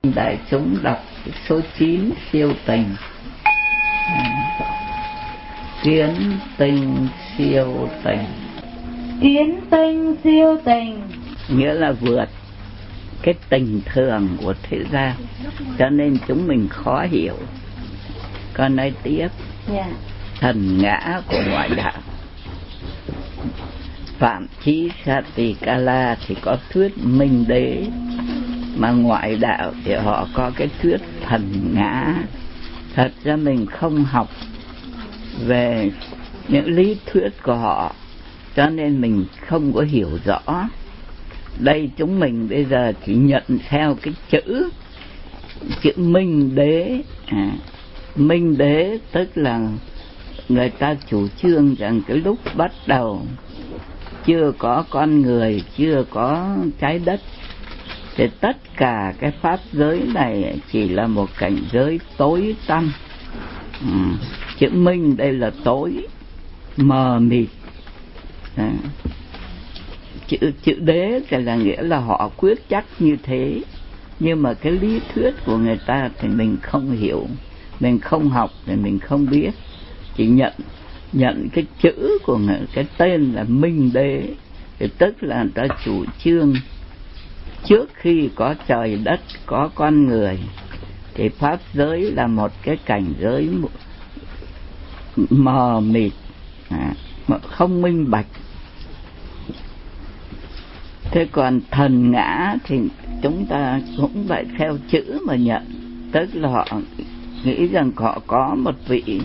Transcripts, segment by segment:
Đại chúng đọc số 9 siêu tình. Kiến tinh siêu tình. Kiến tinh siêu tình nghĩa là vượt cái tình thường của thế gian, cho nên chúng mình khó hiểu. Con nói tiếp. Thần ngã của ngoại đạo. Phạm Chí Satikala thì có thuyết minh đế, mà ngoại đạo thì họ có cái thuyết thần ngã. Thật ra mình không học về những lý thuyết của họ, cho nên mình không có hiểu rõ. Đây chúng mình bây giờ chỉ nhận theo cái chữ minh đế. Minh đế tức là người ta chủ trương rằng cái lúc bắt đầu chưa có con người, chưa có trái đất, thì tất cả cái pháp giới này chỉ là một cảnh giới tối tăm. Chữ minh đây là tối, mờ mịt. Chữ đế thì là nghĩa là họ quyết chắc như thế, nhưng mà cái lý thuyết của người ta thì mình không hiểu, mình không học thì mình không biết. Chỉ nhận cái chữ của người, cái tên là minh đế, thì tức là người ta chủ trương trước khi có trời đất, có con người, thì pháp giới là một cái cảnh giới mờ mịt, không minh bạch. Thế còn thần ngã thì chúng ta cũng phải theo chữ mà nhận, tức là họ nghĩ rằng họ có một vị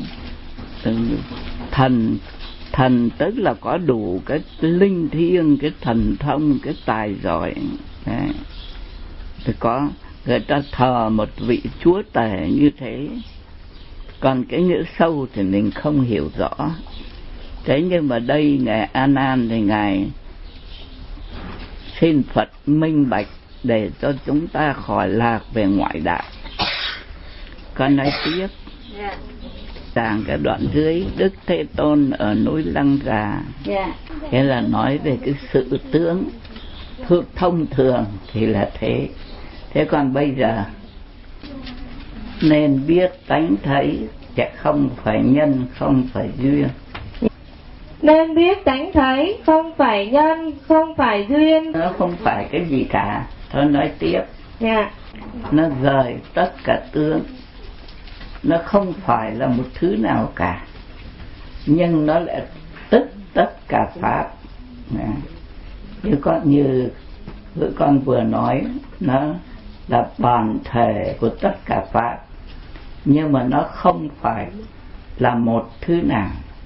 thần, tức là có đủ cái linh thiêng, cái thần thông, cái tài giỏi. Thì có người ta thờ một vị chúa tể như thế. Còn cái nghĩa sâu thì mình không hiểu rõ. Thế nhưng mà đây ngài A Nan thì ngài xin Phật minh bạch để cho chúng ta khỏi lạc về ngoại đạo. Con nói tiếp. Tàng cái đoạn dưới, Đức Thế Tôn ở núi Lăng Già. Thế là nói về cái sự tướng thông thường thì là thế. Thế còn bây giờ nên biết tánh thấy, sẽ không phải nhân, không phải duyên. Nên biết tánh thấy, không phải nhân, không phải duyên. Nó không phải cái gì cả. Thôi nói tiếp. Nó rời tất cả tướng, nó không phải là một thứ nào cả, nhưng nó lại tức tất cả pháp. Như con vừa nói, nó là bản thể của tất cả pháp, nhưng mà nó không phải là một thứ nào.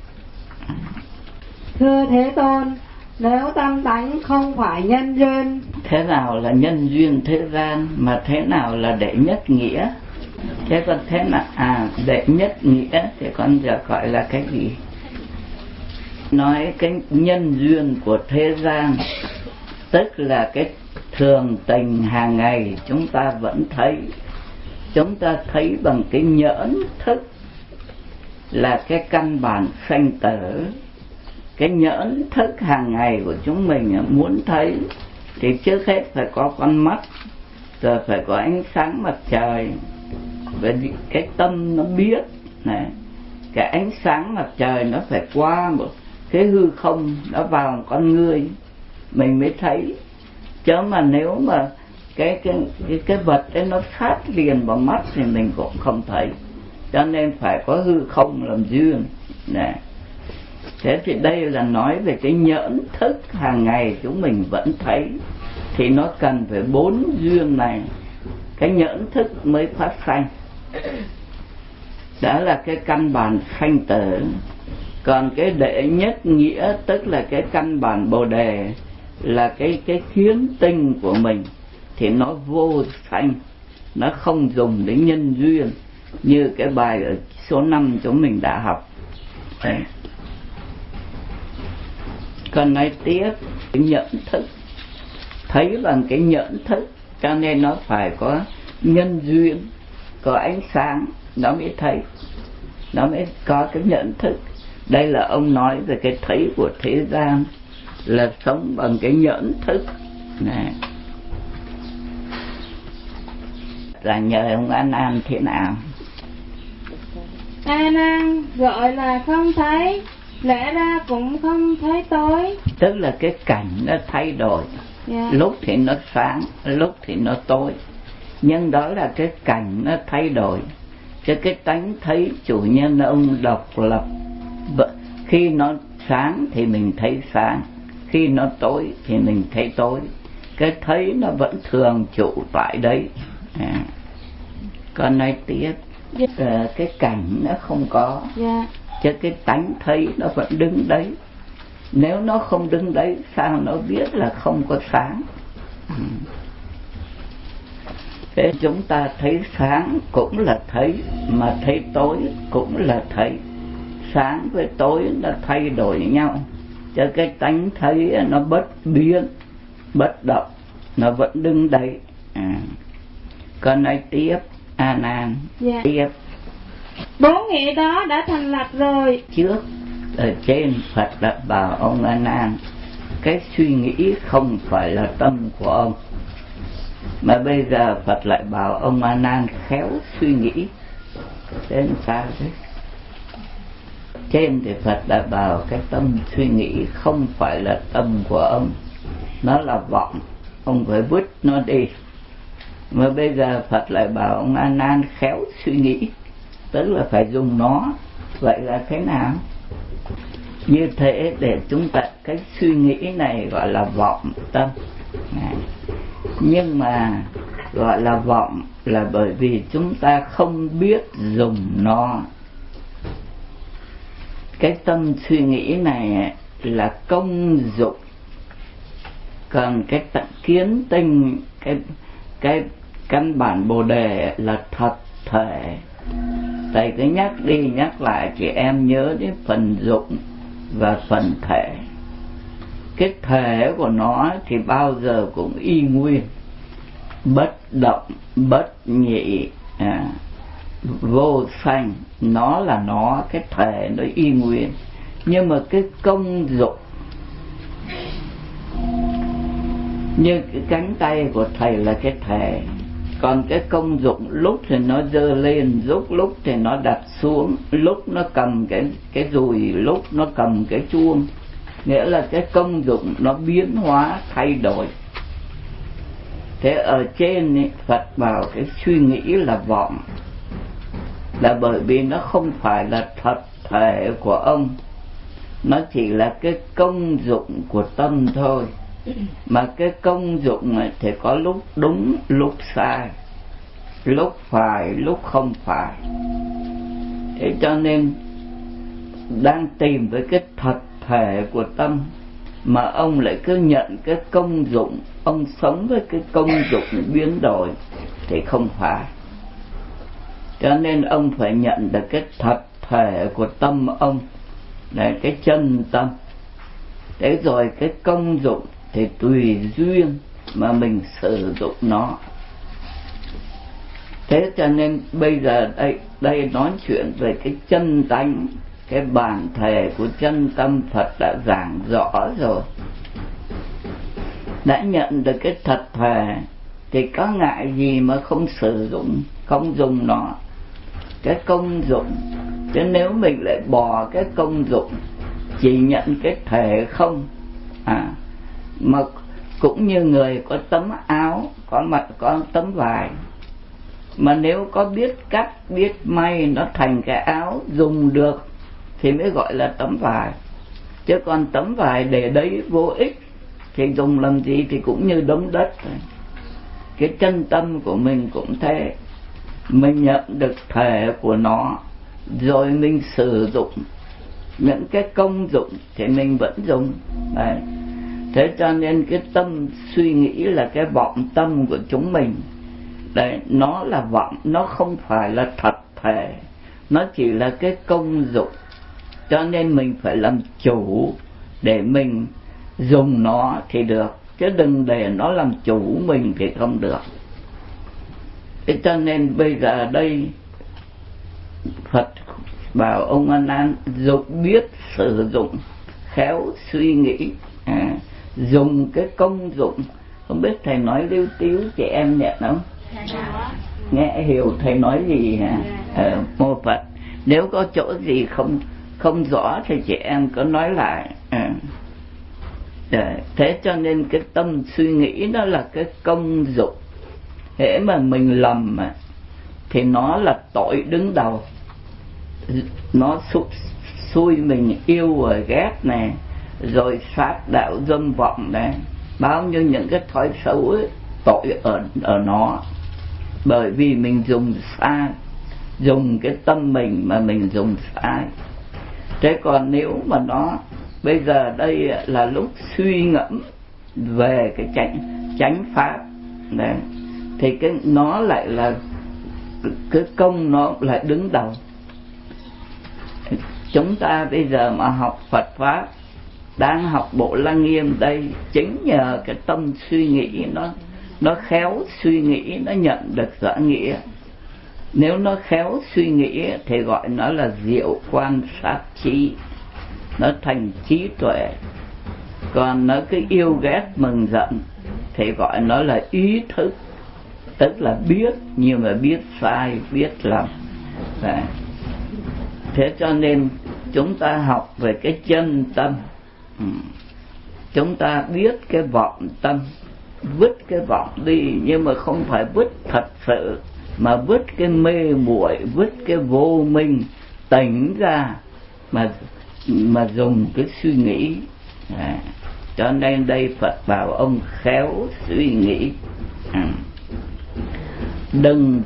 Thưa Thế Tôn, nếu tâm tánh không phải nhân duyên, thế nào là nhân duyên thế gian, mà thế nào là đệ nhất nghĩa? Thế còn thế nào đệ nhất nghĩa thì con giờ gọi là cái gì? Nói cái nhân duyên của thế gian, tức là cái thường tình hàng ngày chúng ta vẫn thấy. Chúng ta thấy bằng cái nhẫn thức, là cái căn bản sanh tử. Cái nhẫn thức hàng ngày của chúng mình muốn thấy thì trước hết phải có con mắt, rồi phải có ánh sáng mặt trời, và cái tâm nó biết này, cái ánh sáng mặt trời nó phải qua một cái hư không, nó vào con người mình mới thấy. Chứ mà nếu mà cái vật ấy nó sát liền vào mắt thì mình cũng không thấy. Cho nên phải có hư không làm duyên này. Thế thì đây là nói về cái nhẫn thức hàng ngày chúng mình vẫn thấy, thì nó cần phải 4 duyên này, cái nhẫn thức mới phát sanh. Đó là cái căn bản sanh tử. Còn cái đệ nhất nghĩa, tức là cái căn bản bồ đề, là cái kiến tinh của mình, thì nó vô sanh, nó không dùng đến nhân duyên, như cái bài ở số 5 chúng mình đã học. Đấy. Còn nói tiếp, cái nhẫn thức, thấy bằng cái nhẫn thức, cho nên nó phải có nhân duyên, có ánh sáng, nó mới thấy, nó mới có cái nhận thức. Đây là ông nói về cái thấy của thế gian, là sống bằng cái nhẫn thức này. là nhờ ông A Nan thế nào? A Nan gọi là không thấy, lẽ ra cũng không thấy tối. Tức là cái cảnh nó thay đổi, lúc thì nó sáng, lúc thì nó tối, nhưng đó là cái cảnh nó thay đổi, chứ cái tánh thấy chủ nhân ông độc lập. Khi nó sáng thì mình thấy sáng, khi nó tối thì mình thấy tối. Cái thấy nó vẫn thường trụ tại đấy. Còn nói tiếp, cái cảnh nó không có, chứ cái tánh thấy nó vẫn đứng đấy. Nếu nó không đứng đấy, sao nó biết là không có sáng? Thế chúng ta thấy sáng cũng là thấy, mà thấy tối cũng là thấy. Sáng với tối nó thay đổi nhau, cho cái tánh thấy nó bất biến, bất động, nó vẫn đứng đấy. Còn nói tiếp, A Nan, tiếp. Bốn nghĩa đó đã thành lập rồi. Trước ở trên Phật đã bảo ông A Nan, cái suy nghĩ không phải là tâm của ông, mà bây giờ Phật lại bảo ông A Nan khéo suy nghĩ. Thế sao thế? Trên thì Phật đã bảo cái tâm suy nghĩ không phải là tâm của ông, nó là vọng, ông phải vứt nó đi. Mà bây giờ Phật lại bảo ông A Nan khéo suy nghĩ, tức là phải dùng nó. Vậy là thế nào? Như thế để chúng ta, cái suy nghĩ này gọi là vọng tâm. Nhưng mà gọi là vọng là bởi vì chúng ta không biết dùng nó. Cái tâm suy nghĩ này là công dụng, còn cái kiến tinh, cái căn bản Bồ Đề là thật thể. Thầy cứ nhắc đi nhắc lại chị em nhớ đến phần dụng và phần thể. Cái thể của nó thì bao giờ cũng y nguyên, bất động, bất nhị, vô sanh. Nó là nó, cái thể nó y nguyên. Nhưng mà cái công dụng, như cái cánh tay của thầy là cái thể, còn cái công dụng lúc thì nó dơ lên, lúc thì nó đặt xuống, lúc nó cầm cái dùi, lúc nó cầm cái chuông. Nghĩa là cái công dụng nó biến hóa thay đổi. Thế ở trên ấy, Phật bảo cái suy nghĩ là vọng, là bởi vì nó không phải là thật thể của ông, nó chỉ là cái công dụng của tâm thôi. Mà cái công dụng này thì có lúc đúng, lúc sai, lúc phải, lúc không phải. Thế cho nên đang tìm với cái thật thể của tâm, mà ông lại cứ nhận cái công dụng, ông sống với cái công dụng biến đổi thì không phải. Cho nên ông phải nhận được cái thật thể của tâm ông, là cái chân tâm. Thế rồi cái công dụng thì tùy duyên mà mình sử dụng nó. Thế cho nên bây giờ đây nói chuyện về cái chân tánh, cái bản thể của chân tâm Phật đã giảng rõ rồi. Đã nhận được cái thật thể thì có ngại gì mà không sử dụng, không dùng nó. Cái công dụng, chứ nếu mình lại bỏ cái công dụng, chỉ nhận cái thể không, mà cũng như người có tấm áo, có mặt có tấm vải, mà nếu có biết cắt, biết may nó thành cái áo dùng được thì mới gọi là tấm vải. Chứ còn tấm vải để đấy vô ích thì dùng làm gì thì cũng như đống đất. Cái chân tâm của mình cũng thế, mình nhận được thể của nó rồi mình sử dụng những cái công dụng thì mình vẫn dùng đấy. Thế cho nên cái tâm suy nghĩ là cái vọng tâm của chúng mình đấy, nó là vọng, nó không phải là thật thể, nó chỉ là cái công dụng. Cho nên mình phải làm chủ để mình dùng nó thì được, chứ đừng để nó làm chủ mình thì không được. Thế cho nên bây giờ đây Phật bảo ông A Nan biết sử dụng, khéo suy nghĩ, dùng cái công dụng. Không biết thầy nói lưu tiếu chị em nhận không? nghe hiểu thầy nói gì hả? Mô Phật. Nếu có chỗ gì không rõ thì chị em có nói lại. Thế cho nên cái tâm suy nghĩ nó là cái công dụng. Hễ mà mình lầm thì nó là tội đứng đầu. Nó xui mình yêu rồi ghét này, rồi sát đạo dâm vọng này, bao nhiêu những cái thói xấu ấy, tội ở nó. Bởi vì mình dùng sai, dùng cái tâm mình mà mình dùng sai. Thế còn nếu mà nó bây giờ đây là lúc suy ngẫm về cái chánh pháp này, thì nó lại là cái công, nó lại đứng đầu. Chúng ta bây giờ mà học Phật pháp, đang học Bộ Lăng Nghiêm đây, chính nhờ cái tâm suy nghĩ nó khéo suy nghĩ, nó nhận được rõ nghĩa. Nếu nó khéo suy nghĩ thì gọi nó là diệu quan sát trí, nó thành trí tuệ. Còn nó cứ yêu ghét mừng giận thì gọi nó là ý thức, tức là biết nhưng mà biết sai, biết lầm. Thế cho nên chúng ta học về cái chân tâm, chúng ta biết cái vọng tâm, vứt cái vọng đi, nhưng mà không phải vứt thật sự, mà vứt cái mê muội, vứt cái vô minh, tỉnh ra mà dùng cái suy nghĩ. Cho nên đây Phật bảo ông khéo suy nghĩ. Đừng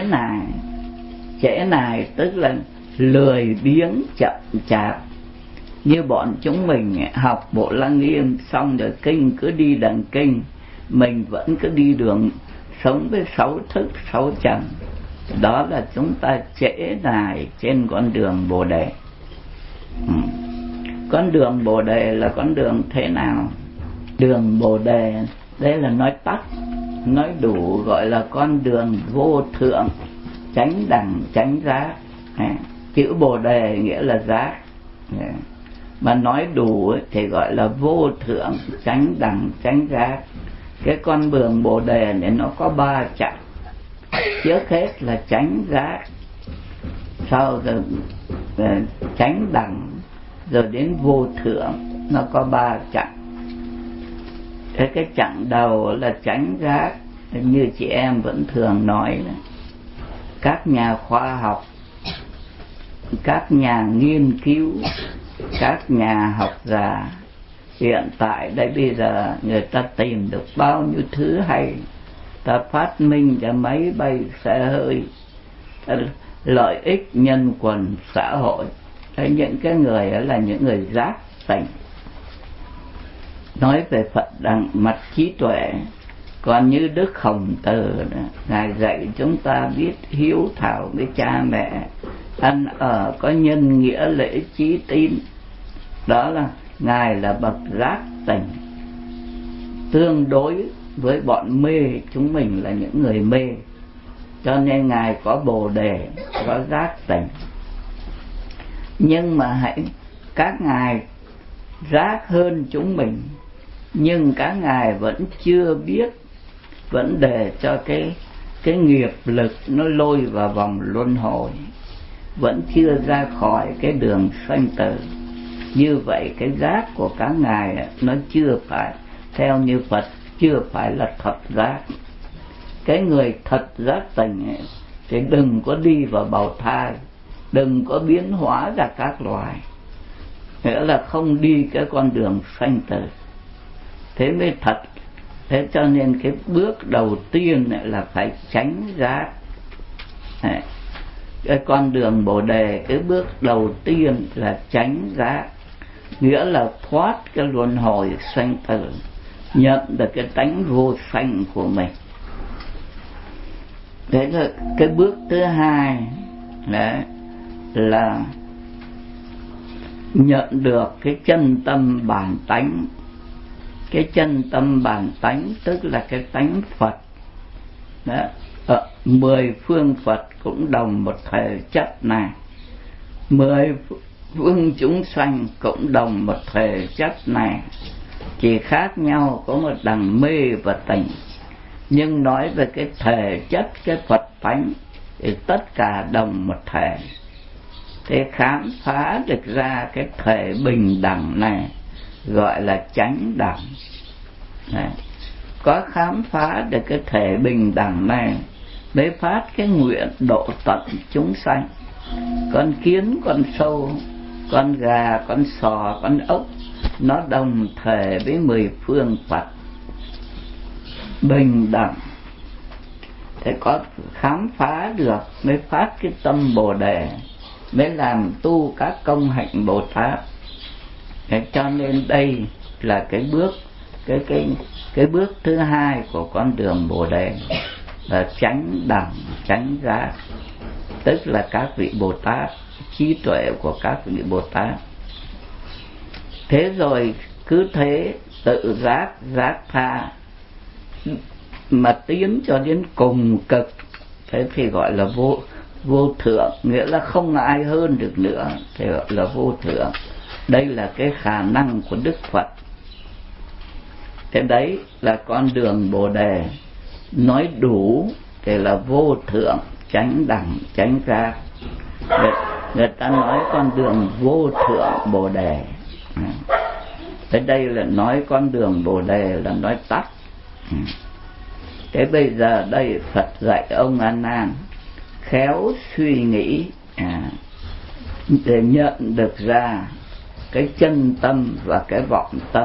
trễ nải tức là lười biếng chậm chạp. Như bọn chúng mình học Bộ Lăng Nghiêm xong rồi kinh cứ đi đằng kinh, mình vẫn cứ đi đường sống với 6 thức 6 trần. Đó là chúng ta trễ nải trên con đường Bồ Đề. Con đường Bồ Đề là con đường thế nào? Đường Bồ Đề đây là nói tắt, nói đủ, gọi là con đường vô thượng, chánh đẳng chánh giác. Chữ Bồ Đề nghĩa là giác, mà nói đủ thì gọi là vô thượng chánh đẳng chánh giác. Cái con đường Bồ Đề này nó có 3 chặng. Trước hết là chánh giác, sau rồi chánh đẳng, rồi đến vô thượng. Nó có 3 chặng. Thế cái chặng đầu là chánh giác, như chị em vẫn thường nói là các nhà khoa học, các nhà nghiên cứu, các nhà học giả hiện tại đây bây giờ người ta tìm được bao nhiêu thứ hay, ta phát minh ra máy bay xe hơi, lợi ích nhân quần xã hội. Thế những cái người đó là những người giác tỉnh, nói về Phật đẳng mặt trí tuệ. Còn như Đức Khổng Tử, Ngài dạy chúng ta biết hiếu thảo với cha mẹ, ăn ở có nhân nghĩa lễ trí tín. Đó là Ngài là bậc giác tỉnh. Tương đối với bọn mê, chúng mình là những người mê, cho nên Ngài có Bồ Đề, có giác tỉnh. Nhưng mà các Ngài giác hơn chúng mình, nhưng các Ngài vẫn chưa biết, vẫn để cho cái nghiệp lực nó lôi vào vòng luân hồi, vẫn chưa ra khỏi cái đường sanh tử. Như vậy cái giác của các Ngài nó chưa phải, theo như Phật, chưa phải là thật giác. Cái người thật giác tỉnh thì đừng có đi vào bào thai, đừng có biến hóa ra các loài, nghĩa là không đi cái con đường sanh tử. Thế mới thật. Thế cho nên cái bước đầu tiên là phải tránh giác. Cái con đường Bồ Đề, cái bước đầu tiên là tránh giác, nghĩa là thoát cái luân hồi sanh tử, nhận được cái tánh vô sanh của mình. Thế là cái bước thứ hai là nhận được cái chân tâm bản tánh. Cái chân tâm bản tánh tức là cái tánh Phật. 10 phương Phật cũng đồng một thể chất này, 10 phương chúng sanh cũng đồng một thể chất này, chỉ khác nhau có một đằng mê và tỉnh. nhưng nói về cái thể chất, cái Phật tánh thì tất cả đồng một thể. Thế khám phá được ra cái thể bình đẳng này gọi là chánh đẳng. Có khám phá được cái thể bình đẳng này mới phát cái nguyện độ tận chúng sanh. Con kiến, con sâu, con gà, con sò, con ốc nó đồng thể với 10 phương Phật bình đẳng. Thế có khám phá được mới phát cái tâm Bồ Đề, mới làm tu các công hạnh Bồ Tát. Thế cho nên đây là cái bước cái bước thứ hai của con đường Bồ Đề là chánh đẳng, chánh giác, tức là các vị Bồ Tát, trí tuệ của các vị Bồ Tát. Thế rồi cứ thế tự giác, giác tha mà tiến cho đến cùng cực, thế thì gọi là vô thượng, nghĩa là không ai hơn được nữa, thì gọi là vô thượng. Đây là cái khả năng của Đức Phật. Thế đấy là con đường Bồ Đề. Nói đủ thì là vô thượng, chánh đẳng, chánh giác. Người ta nói con đường vô thượng Bồ Đề. Thế đây là nói con đường Bồ Đề là nói tắt. Thế bây giờ đây Phật dạy ông A Nan khéo suy nghĩ để nhận được ra cái chân tâm và cái vọng tâm.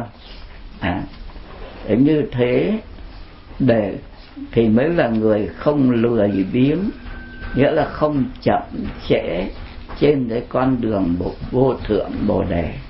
Để như thế để thì mới là người không lười biếng, nghĩa là không chậm trễ trên cái con đường vô thượng Bồ Đề.